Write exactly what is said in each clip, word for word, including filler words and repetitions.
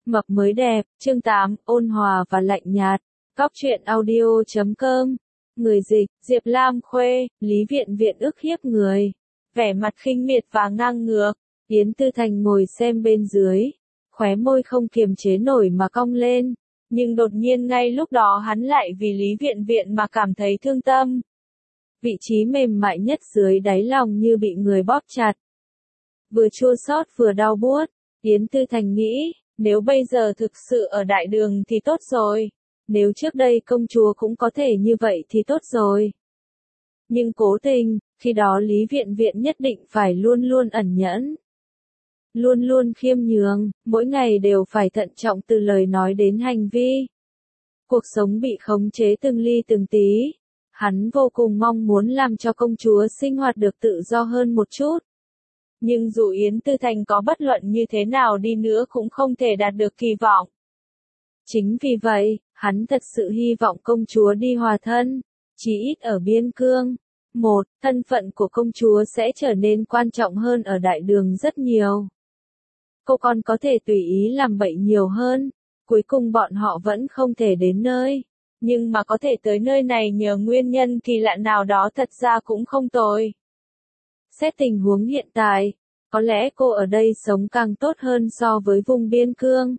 Mập mới đẹp, chương tám, ôn hòa và lạnh nhạt. Góc truyện audio chấm com. Người dịch, Diệp Lam Khuê, Lý Viện Viện ức hiếp người. Vẻ mặt khinh miệt và ngang ngược. Yến Tư Thành ngồi xem bên dưới. Khóe môi không kiềm chế nổi mà cong lên. Nhưng đột nhiên ngay lúc đó hắn lại vì Lý Viện Viện mà cảm thấy thương tâm. Vị trí mềm mại nhất dưới đáy lòng như bị người bóp chặt. Vừa chua xót vừa đau buốt. Yến Tư Thành nghĩ, nếu bây giờ thực sự ở đại đường thì tốt rồi. Nếu trước đây công chúa cũng có thể như vậy thì tốt rồi. Nhưng cố tình, khi đó Lý Viện Viện nhất định phải luôn luôn ẩn nhẫn. Luôn luôn khiêm nhường, mỗi ngày đều phải thận trọng từ lời nói đến hành vi. Cuộc sống bị khống chế từng ly từng tí. Hắn vô cùng mong muốn làm cho công chúa sinh hoạt được tự do hơn một chút. Nhưng dù Yến Tư Thành có bất luận như thế nào đi nữa cũng không thể đạt được kỳ vọng. Chính vì vậy, hắn thật sự hy vọng công chúa đi hòa thân, chỉ ít ở biên cương. Một, thân phận của công chúa sẽ trở nên quan trọng hơn ở đại đường rất nhiều. Cô còn có thể tùy ý làm bậy nhiều hơn, cuối cùng bọn họ vẫn không thể đến nơi. Nhưng mà có thể tới nơi này nhờ nguyên nhân kỳ lạ nào đó thật ra cũng không tồi. Xét tình huống hiện tại, có lẽ cô ở đây sống càng tốt hơn so với vùng biên cương.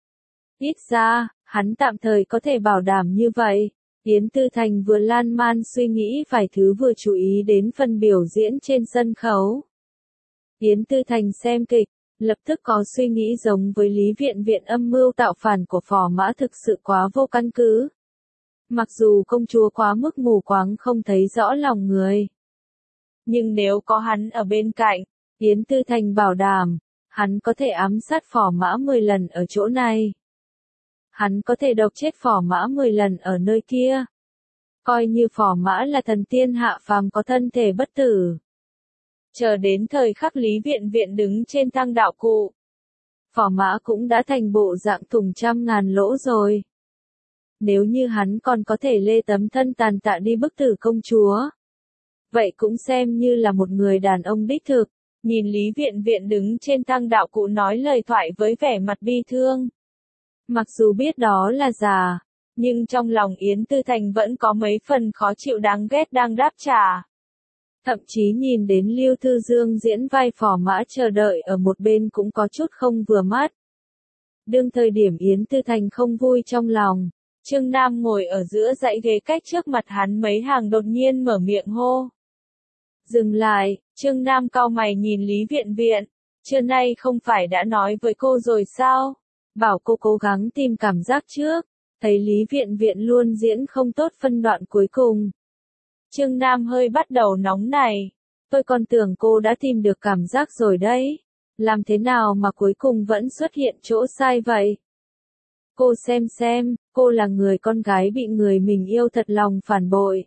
Ít ra, hắn tạm thời có thể bảo đảm như vậy. Yến Tư Thành vừa lan man suy nghĩ vài thứ vừa chú ý đến phần biểu diễn trên sân khấu. Yến Tư Thành xem kịch, lập tức có suy nghĩ giống với Lý Viện Viện âm mưu tạo phản của Phò Mã thực sự quá vô căn cứ. Mặc dù công chúa quá mức mù quáng không thấy rõ lòng người. Nhưng nếu có hắn ở bên cạnh, Yến Tư Thành bảo đảm, hắn có thể ám sát Phò Mã mười lần ở chỗ này. Hắn có thể độc chết Phò Mã mười lần ở nơi kia. Coi như Phò Mã là thần tiên hạ phàm có thân thể bất tử. Chờ đến thời khắc Lý Viện Viện đứng trên thang đạo cụ. Phò Mã cũng đã thành bộ dạng thùng trăm ngàn lỗ rồi. Nếu như hắn còn có thể lê tấm thân tàn tạ đi bức tử công chúa. Vậy cũng xem như là một người đàn ông đích thực. Nhìn Lý Viện Viện đứng trên thang đạo cụ nói lời thoại với vẻ mặt bi thương. Mặc dù biết đó là giả, nhưng trong lòng Yến Tư Thành vẫn có mấy phần khó chịu đáng ghét đang đáp trả. Thậm chí nhìn đến Lưu Thư Dương diễn vai Phò Mã chờ đợi ở một bên cũng có chút không vừa mắt. Đương thời điểm Yến Tư Thành không vui trong lòng, Trương Nam ngồi ở giữa dãy ghế cách trước mặt hắn mấy hàng đột nhiên mở miệng hô. Dừng lại, Trương Nam cau mày nhìn Lý Viện Viện, trưa nay không phải đã nói với cô rồi sao? Bảo cô cố gắng tìm cảm giác trước, thấy Lý Viện Viện luôn diễn không tốt phân đoạn cuối cùng. Trương Nam hơi bắt đầu nóng này, tôi còn tưởng cô đã tìm được cảm giác rồi đấy, làm thế nào mà cuối cùng vẫn xuất hiện chỗ sai vậy? Cô xem xem, cô là người con gái bị người mình yêu thật lòng phản bội.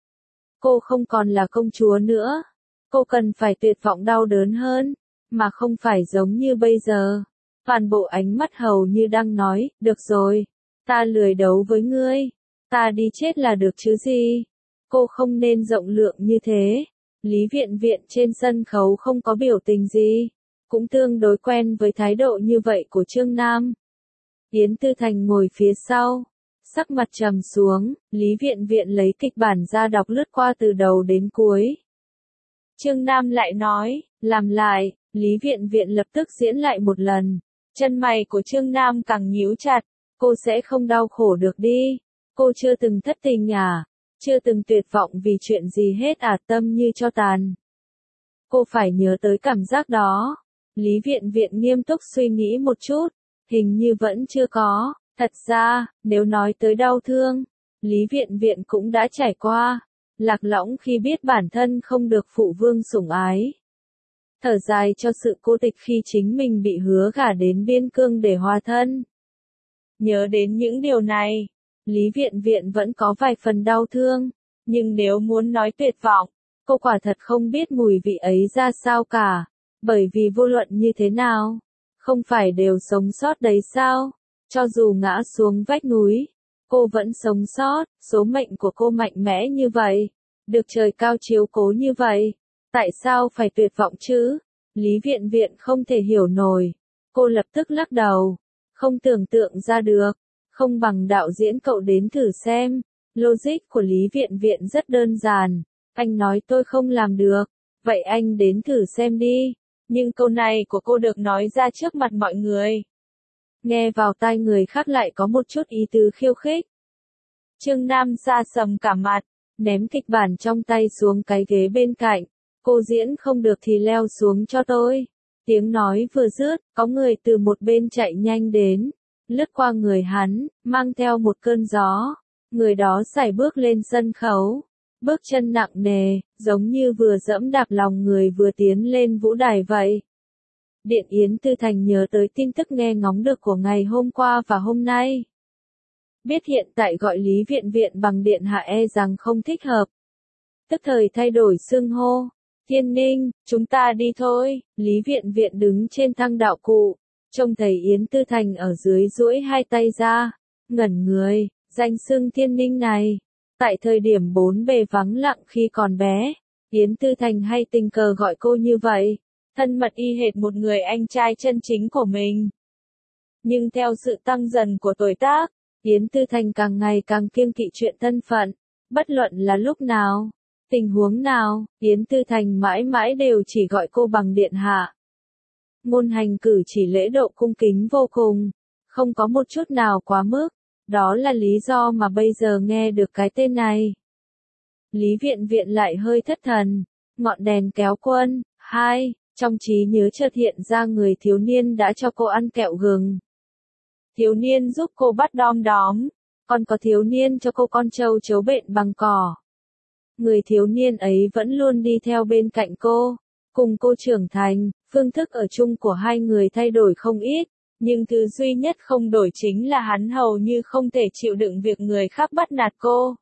Cô không còn là công chúa nữa, cô cần phải tuyệt vọng đau đớn hơn, mà không phải giống như bây giờ. Toàn bộ ánh mắt hầu như đang nói, được rồi, ta lười đấu với ngươi, ta đi chết là được chứ gì. Cô không nên rộng lượng như thế. Lý Viện Viện trên sân khấu không có biểu tình gì, cũng tương đối quen với thái độ như vậy của Trương Nam. Yến Tư Thành ngồi phía sau, sắc mặt trầm xuống, Lý Viện Viện lấy kịch bản ra đọc lướt qua từ đầu đến cuối. Trương Nam lại nói, làm lại, Lý Viện Viện lập tức diễn lại một lần. Chân mày của Trương Nam càng nhíu chặt, cô sẽ không đau khổ được đi. Cô chưa từng thất tình à, chưa từng tuyệt vọng vì chuyện gì hết à, tâm như cho tàn. Cô phải nhớ tới cảm giác đó. Lý Viện Viện nghiêm túc suy nghĩ một chút, hình như vẫn chưa có. Thật ra, nếu nói tới đau thương, Lý Viện Viện cũng đã trải qua. Lạc lõng khi biết bản thân không được phụ vương sủng ái. Thở dài cho sự cô tịch khi chính mình bị hứa gả đến biên cương để hòa thân. Nhớ đến những điều này, Lý Viện Viện vẫn có vài phần đau thương, nhưng nếu muốn nói tuyệt vọng, cô quả thật không biết mùi vị ấy ra sao cả, bởi vì vô luận như thế nào, không phải đều sống sót đấy sao, cho dù ngã xuống vách núi, cô vẫn sống sót, số mệnh của cô mạnh mẽ như vậy, được trời cao chiếu cố như vậy. Tại sao phải tuyệt vọng chứ? Lý Viện Viện không thể hiểu nổi. Cô lập tức lắc đầu. không tưởng tượng ra được. Không bằng đạo diễn cậu đến thử xem. Logic của Lý Viện Viện rất đơn giản. Anh nói tôi không làm được. Vậy anh đến thử xem đi. Nhưng câu này của cô được nói ra trước mặt mọi người. Nghe vào tai người khác lại có một chút ý tứ khiêu khích. Trương Nam sa sầm cả mặt, ném kịch bản trong tay xuống cái ghế bên cạnh. Cô diễn không được thì leo xuống cho tôi. Tiếng nói vừa dứt, có người từ một bên chạy nhanh đến, lướt qua người hắn, mang theo một cơn gió. Người đó sải bước lên sân khấu, bước chân nặng nề, giống như vừa dẫm đạp lòng người vừa tiến lên vũ đài vậy. Điện Yến Tư Thành nhớ tới tin tức nghe ngóng được của ngày hôm qua và hôm nay. Biết hiện tại gọi Lý Viện Viện bằng điện hạ e rằng không thích hợp. Tức thời thay đổi xưng hô. Thiên Ninh, chúng ta đi thôi. Lý Viện Viện đứng trên thang đạo cụ, trông thấy Yến Tư Thành ở dưới duỗi hai tay ra, ngẩn người, danh xưng Thiên Ninh này. Tại thời điểm bốn bề vắng lặng khi còn bé, Yến Tư Thành hay tình cờ gọi cô như vậy, thân mật y hệt một người anh trai chân chính của mình. Nhưng theo sự tăng dần của tuổi tác, Yến Tư Thành càng ngày càng kiêng kỵ chuyện thân phận, bất luận là lúc nào, tình huống nào, Yến Tư Thành mãi mãi đều chỉ gọi cô bằng điện hạ. Ngôn hành cử chỉ lễ độ cung kính vô cùng, không có một chút nào quá mức, đó là lý do mà bây giờ nghe được cái tên này. Lý Viện Viện lại hơi thất thần, ngọn đèn kéo quân, hai, trong trí nhớ chợt hiện ra người thiếu niên đã cho cô ăn kẹo gừng. Thiếu niên giúp cô bắt đom đóm, còn có thiếu niên cho cô con trâu chấu bện bằng cỏ. Người thiếu niên ấy vẫn luôn đi theo bên cạnh cô, cùng cô trưởng thành, phương thức ở chung của hai người thay đổi không ít, nhưng thứ duy nhất không đổi chính là hắn hầu như không thể chịu đựng việc người khác bắt nạt cô.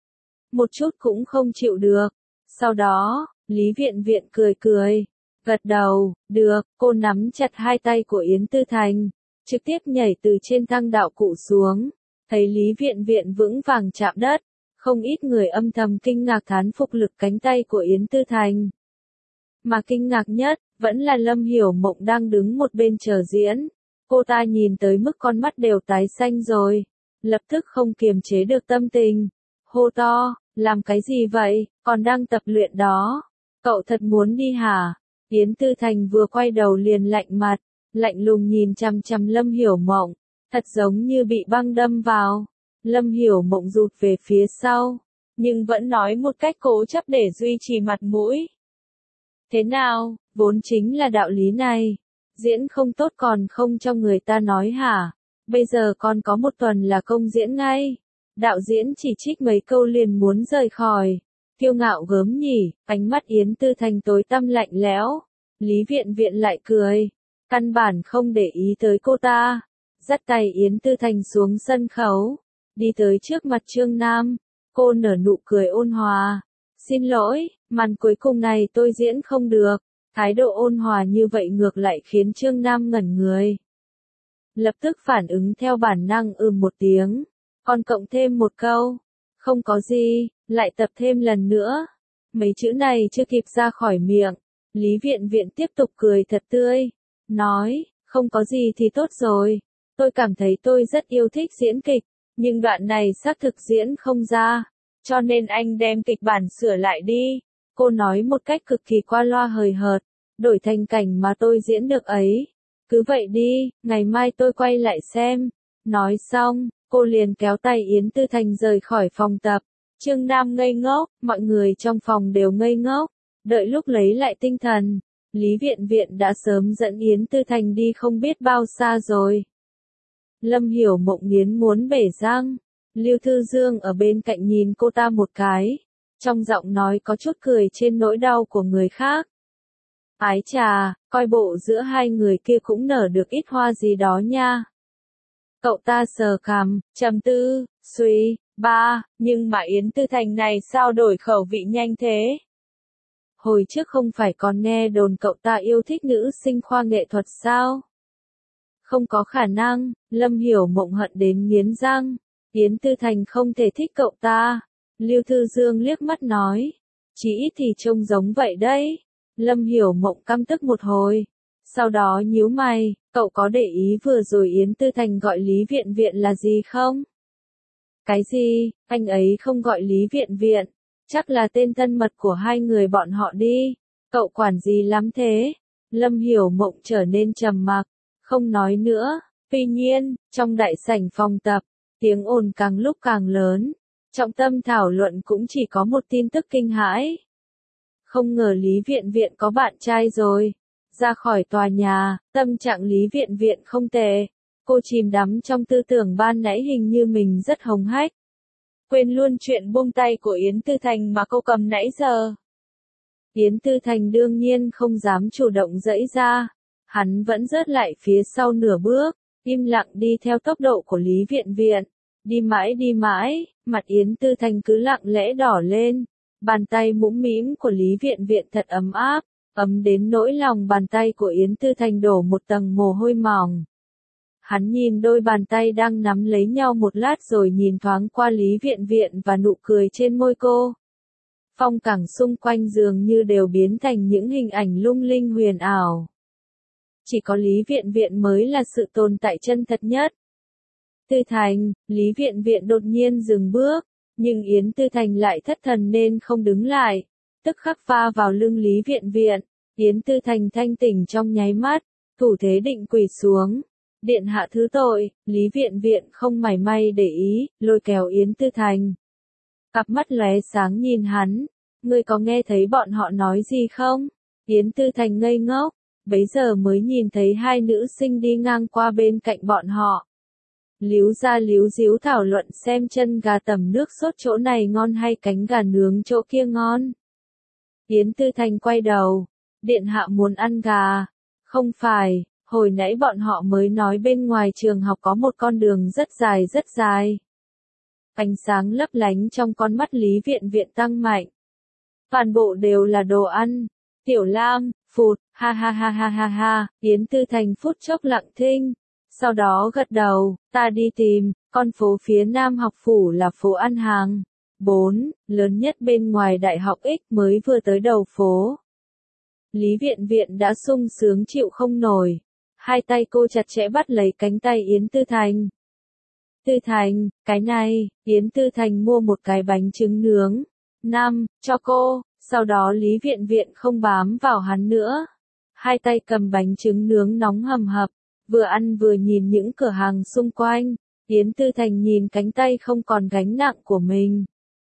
Một chút cũng không chịu được. Sau đó, Lý Viện Viện cười cười, gật đầu, được, cô nắm chặt hai tay của Yến Tư Thành, trực tiếp nhảy từ trên thang đạo cụ xuống, thấy Lý Viện Viện vững vàng chạm đất. Không ít người âm thầm kinh ngạc thán phục lực cánh tay của Yến Tư Thành. Mà kinh ngạc nhất, vẫn là Lâm Hiểu Mộng đang đứng một bên chờ diễn. Cô ta nhìn tới mức con mắt đều tái xanh rồi. Lập tức không kiềm chế được tâm tình. Hô to, làm cái gì vậy, còn đang tập luyện đó. Cậu thật muốn đi hả? Yến Tư Thành vừa quay đầu liền lạnh mặt, lạnh lùng nhìn chằm chằm Lâm Hiểu Mộng. Thật giống như bị băng đâm vào. Lâm Hiểu Mộng rụt về phía sau, nhưng vẫn nói một cách cố chấp để duy trì mặt mũi. Thế nào, vốn chính là đạo lý này. Diễn không tốt còn không cho người ta nói hả? Bây giờ còn có một tuần là công diễn ngay. Đạo diễn chỉ trích mấy câu liền muốn rời khỏi. Kiêu ngạo gớm nhỉ, ánh mắt Yến Tư Thành tối tăm lạnh lẽo. Lý Viện Viện lại cười, căn bản không để ý tới cô ta. Dắt tay Yến Tư Thành xuống sân khấu. Đi tới trước mặt Trương Nam, cô nở nụ cười ôn hòa. Xin lỗi, màn cuối cùng này tôi diễn không được. Thái độ ôn hòa như vậy ngược lại khiến Trương Nam ngẩn người. Lập tức phản ứng theo bản năng ừm một tiếng, còn cộng thêm một câu. Không có gì, lại tập thêm lần nữa. Mấy chữ này chưa kịp ra khỏi miệng. Lý Viện Viện tiếp tục cười thật tươi. Nói, không có gì thì tốt rồi. Tôi cảm thấy tôi rất yêu thích diễn kịch. Nhưng đoạn này xác thực diễn không ra, cho nên anh đem kịch bản sửa lại đi. Cô nói một cách cực kỳ qua loa hời hợt, đổi thành cảnh mà tôi diễn được ấy. Cứ vậy đi, ngày mai tôi quay lại xem. Nói xong, cô liền kéo tay Yến Tư Thành rời khỏi phòng tập. Trương Nam ngây ngốc, mọi người trong phòng đều ngây ngốc. Đợi lúc lấy lại tinh thần, Lý Viện Viện đã sớm dẫn Yến Tư Thành đi không biết bao xa rồi. Lâm Hiểu Mộng nghiến muốn bể răng. Lưu Thư Dương ở bên cạnh nhìn cô ta một cái, trong giọng nói có chút cười trên nỗi đau của người khác. Ái chà, coi bộ giữa hai người kia cũng nở được ít hoa gì đó nha. Cậu ta sờ cằm, trầm tư, suy, ba, nhưng mà Yến Tư Thành này sao đổi khẩu vị nhanh thế? Hồi trước không phải còn nghe đồn cậu ta yêu thích nữ sinh khoa nghệ thuật sao? Không có khả năng, Lâm Hiểu Mộng hận đến nghiến răng. Yến Tư Thành không thể thích cậu ta. Lưu Thư Dương liếc mắt nói. Chỉ ít thì trông giống vậy đấy. Lâm Hiểu Mộng căm tức một hồi. Sau đó nhíu mày, Cậu có để ý vừa rồi Yến Tư Thành gọi Lý Viện Viện là gì không? Cái gì, anh ấy không gọi Lý Viện Viện, chắc là tên thân mật của hai người bọn họ đi, cậu quản gì lắm thế? Lâm Hiểu Mộng trở nên trầm mặc, không nói nữa. Tuy nhiên, trong đại sảnh phòng tập, tiếng ồn càng lúc càng lớn, trọng tâm thảo luận cũng chỉ có một tin tức kinh hãi. Không ngờ Lý Viện Viện có bạn trai rồi. Ra khỏi tòa nhà, tâm trạng Lý Viện Viện không tệ. Cô chìm đắm trong tư tưởng ban nãy hình như mình rất hống hách. Quên luôn chuyện buông tay của Yến Tư Thành mà cô cầm nãy giờ. Yến Tư Thành đương nhiên không dám chủ động giãy ra. Hắn vẫn rớt lại phía sau nửa bước, im lặng đi theo tốc độ của Lý Viện Viện. Đi mãi đi mãi, mặt Yến Tư Thành cứ lặng lẽ đỏ lên. Bàn tay mũm mĩm của Lý Viện Viện thật ấm áp, ấm đến nỗi lòng bàn tay của Yến Tư Thành đổ một tầng mồ hôi mỏng. Hắn nhìn đôi bàn tay đang nắm lấy nhau một lát rồi nhìn thoáng qua Lý Viện Viện và nụ cười trên môi cô. Phong cảnh xung quanh dường như đều biến thành những hình ảnh lung linh huyền ảo. Chỉ có Lý Viện Viện mới là sự tồn tại chân thật nhất. Tư Thành, Lý Viện Viện đột nhiên dừng bước, nhưng Yến Tư Thành lại thất thần nên không đứng lại, tức khắc va vào lưng Lý Viện Viện. Yến Tư Thành thanh tỉnh trong nháy mắt, thủ thế định quỳ xuống. Điện hạ thứ tội, Lý Viện Viện không mảy may để ý, lôi kéo Yến Tư Thành. Cặp mắt lóe sáng nhìn hắn, ngươi có nghe thấy bọn họ nói gì không? Yến Tư Thành ngây ngốc, bấy giờ mới nhìn thấy hai nữ sinh đi ngang qua bên cạnh bọn họ. Líu ra líu díu thảo luận xem chân gà tẩm nước sốt chỗ này ngon hay cánh gà nướng chỗ kia ngon. Yến Tư Thành quay đầu, điện hạ muốn ăn gà. Không phải, hồi nãy bọn họ mới nói bên ngoài trường học có một con đường rất dài rất dài. Ánh sáng lấp lánh trong con mắt Lý Viện Viện tăng mạnh. Toàn bộ đều là đồ ăn. Tiểu Lam, phụt, ha ha ha ha ha ha, Yến Tư Thành phút chốc lặng thinh. Sau đó gật đầu, ta đi tìm, con phố phía Nam học phủ là phố ăn hàng. bốn, lớn nhất bên ngoài đại học X mới vừa tới đầu phố. Lý Viện Viện đã sung sướng chịu không nổi. Hai tay cô chặt chẽ bắt lấy cánh tay Yến Tư Thành. Tư Thành, cái này, Yến Tư Thành mua một cái bánh trứng nướng. Năm, cho cô, sau đó Lý Viện Viện không bám vào hắn nữa. Hai tay cầm bánh trứng nướng nóng hầm hập, vừa ăn vừa nhìn những cửa hàng xung quanh. Yến Tư Thành nhìn cánh tay không còn gánh nặng của mình.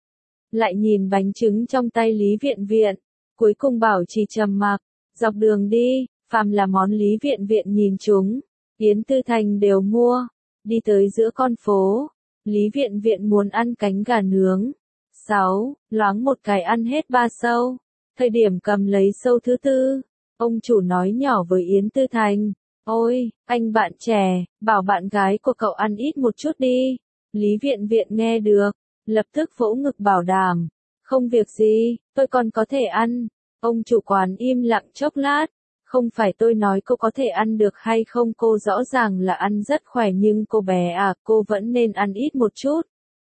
Lại nhìn bánh trứng trong tay Lý Viện Viện, cuối cùng bảo trì trầm mặc. Dọc đường đi, phàm là món Lý Viện Viện nhìn chúng, Yến Tư Thành đều mua. Đi tới giữa con phố, Lý Viện Viện muốn ăn cánh gà nướng. Sáu, loáng một cái ăn hết ba sâu. Thời điểm cầm lấy sâu thứ tư, ông chủ nói nhỏ với Yến Tư Thành, ôi, anh bạn trẻ, bảo bạn gái của cậu ăn ít một chút đi. Lý Viện Viện nghe được, lập tức vỗ ngực bảo đảm, không việc gì, tôi còn có thể ăn. Ông chủ quán im lặng chốc lát, không phải tôi nói cô có thể ăn được hay không, cô rõ ràng là ăn rất khỏe nhưng cô bé à, cô vẫn nên ăn ít một chút.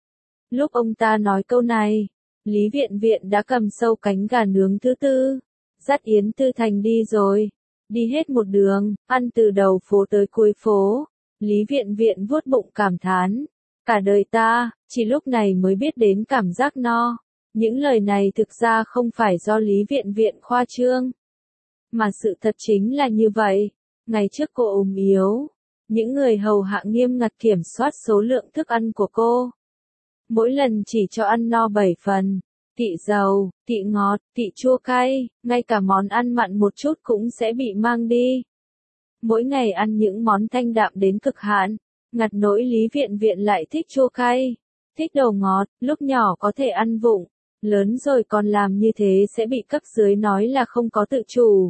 Lúc ông ta nói câu này, Lý Viện Viện đã cầm sâu cánh gà nướng thứ tư, dắt Yến Tư Thành đi rồi. Đi hết một đường, ăn từ đầu phố tới cuối phố. Lý Viện Viện vuốt bụng cảm thán, cả đời ta, chỉ lúc này mới biết đến cảm giác no. Những lời này thực ra không phải do Lý Viện Viện khoa trương, mà sự thật chính là như vậy. Ngày trước cô ốm yếu, những người hầu hạ nghiêm ngặt kiểm soát số lượng thức ăn của cô. Mỗi lần chỉ cho ăn no bảy phần, tị dầu, tị ngọt, tị chua cay, ngay cả món ăn mặn một chút cũng sẽ bị mang đi. Mỗi ngày ăn những món thanh đạm đến cực hạn, ngặt nỗi Lý Viện Viện lại thích chua cay, thích đồ ngọt, lúc nhỏ có thể ăn vụng, lớn rồi còn làm như thế sẽ bị cấp dưới nói là không có tự chủ.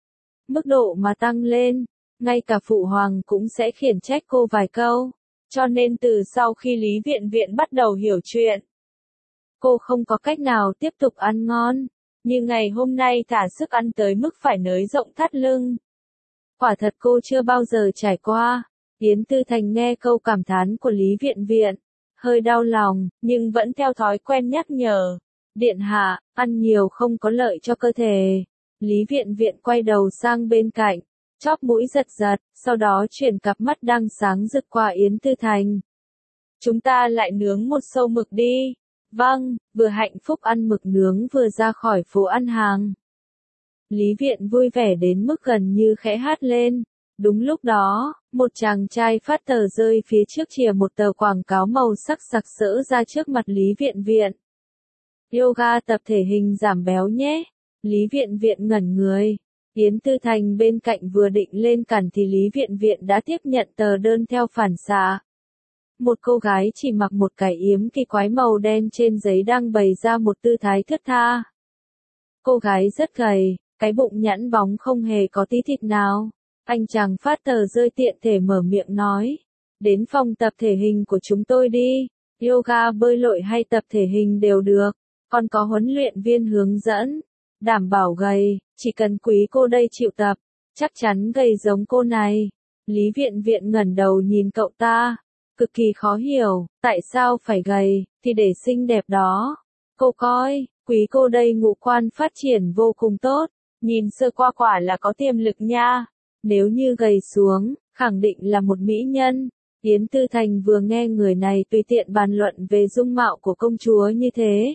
Mức độ mà tăng lên, ngay cả phụ hoàng cũng sẽ khiển trách cô vài câu. Cho nên từ sau khi Lý Viện Viện bắt đầu hiểu chuyện, cô không có cách nào tiếp tục ăn ngon, như ngày hôm nay thả sức ăn tới mức phải nới rộng thắt lưng. Quả thật cô chưa bao giờ trải qua. Yến Tư Thành nghe câu cảm thán của Lý Viện Viện, hơi đau lòng, nhưng vẫn theo thói quen nhắc nhở. Điện hạ, ăn nhiều không có lợi cho cơ thể. Lý Viện Viện quay đầu sang bên cạnh, chóp mũi giật giật, sau đó chuyển cặp mắt đang sáng rực qua Yến Tư Thành. Chúng ta lại nướng một sâu mực đi. Vâng, vừa hạnh phúc ăn mực nướng vừa ra khỏi phố ăn hàng. Lý Viện vui vẻ đến mức gần như khẽ hát lên. Đúng lúc đó, một chàng trai phát tờ rơi phía trước chìa một tờ quảng cáo màu sắc sặc sỡ ra trước mặt Lý Viện Viện. Yoga tập thể hình giảm béo nhé. Lý Viện Viện ngẩn người. Yến Tư Thành bên cạnh vừa định lên cản thì Lý Viện Viện đã tiếp nhận tờ đơn theo phản xạ. Một cô gái chỉ mặc một cái yếm kỳ quái màu đen trên giấy đang bày ra một tư thái thướt tha. Cô gái rất gầy, cái bụng nhẵn bóng không hề có tí thịt nào. Anh chàng phát tờ rơi tiện thể mở miệng nói. Đến phòng tập thể hình của chúng tôi đi. Yoga, bơi lội hay tập thể hình đều được. Còn có huấn luyện viên hướng dẫn. Đảm bảo gầy, chỉ cần quý cô đây chịu tập. Chắc chắn gầy giống cô này. Lý Viện Viện ngẩng đầu nhìn cậu ta. Cực kỳ khó hiểu, tại sao phải gầy, thì để xinh đẹp đó. Cô coi, quý cô đây ngũ quan phát triển vô cùng tốt. Nhìn sơ qua quả là có tiềm lực nha. Nếu như gầy xuống, khẳng định là một mỹ nhân. Yến Tư Thành vừa nghe người này tùy tiện bàn luận về dung mạo của công chúa như thế.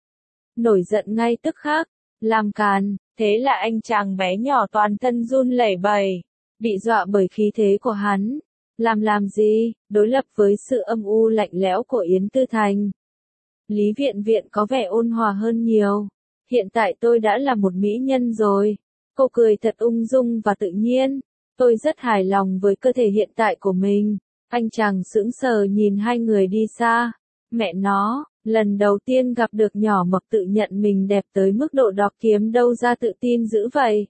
Nổi giận ngay tức khắc, làm càn, thế là anh chàng bé nhỏ toàn thân run lẩy bẩy, bị dọa bởi khí thế của hắn. Làm làm gì, đối lập với sự âm u lạnh lẽo của Yến Tư Thành. Lý Viện Viện có vẻ ôn hòa hơn nhiều. Hiện tại tôi đã là một mỹ nhân rồi. Cô cười thật ung dung và tự nhiên. Tôi rất hài lòng với cơ thể hiện tại của mình. Anh chàng sững sờ nhìn hai người đi xa. Mẹ nó, lần đầu tiên gặp được nhỏ mập tự nhận mình đẹp tới mức độ đó kiếm đâu ra tự tin dữ vậy.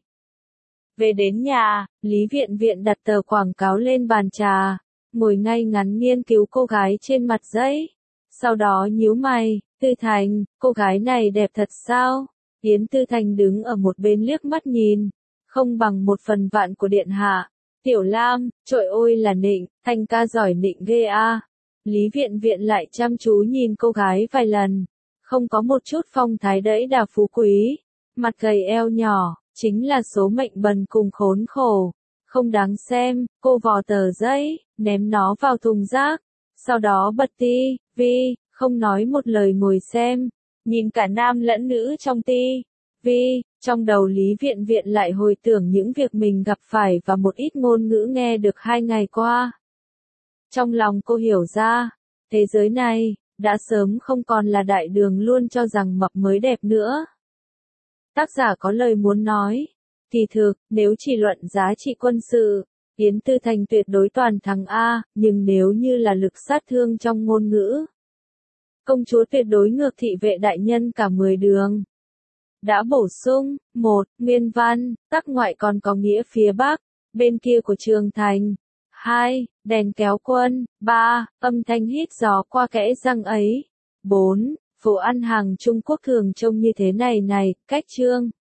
Về đến nhà, Lý Viện Viện đặt tờ quảng cáo lên bàn trà, ngồi ngay ngắn nghiên cứu cô gái trên mặt giấy. Sau đó nhíu mày, Tư Thành, cô gái này đẹp thật sao? Yến Tư Thành đứng ở một bên liếc mắt nhìn, không bằng một phần vạn của điện hạ. Tiểu Lam, trội ôi là nịnh, Thành ca giỏi nịnh ghê a. Lý Viện Viện lại chăm chú nhìn cô gái vài lần, không có một chút phong thái đẫy đà phú quý, mặt gầy eo nhỏ. Chính là số mệnh bần cùng khốn khổ. Không đáng xem, cô vò tờ giấy, ném nó vào thùng rác. Sau đó bật ti vi, không nói một lời ngồi xem. Nhìn cả nam lẫn nữ trong ti vi, trong đầu Lý Viện Viện lại hồi tưởng những việc mình gặp phải và một ít ngôn ngữ nghe được hai ngày qua. Trong lòng cô hiểu ra, thế giới này, đã sớm không còn là đại đường luôn cho rằng mập mới đẹp nữa. Tác giả có lời muốn nói. Kỳ thực, nếu chỉ luận giá trị quân sự, Yến Tư Thành tuyệt đối toàn thắng A, nhưng nếu như là lực sát thương trong ngôn ngữ, công chúa tuyệt đối ngược thị vệ đại nhân cả mười đường. Đã bổ sung, một. Nguyên văn, tắc ngoại còn có nghĩa phía bắc, bên kia của Trường Thành. hai. Đèn kéo quân. ba. Âm thanh hít gió qua kẽ răng ấy. bốn. Phố ăn hàng Trung Quốc thường trông như thế này này, cách chương.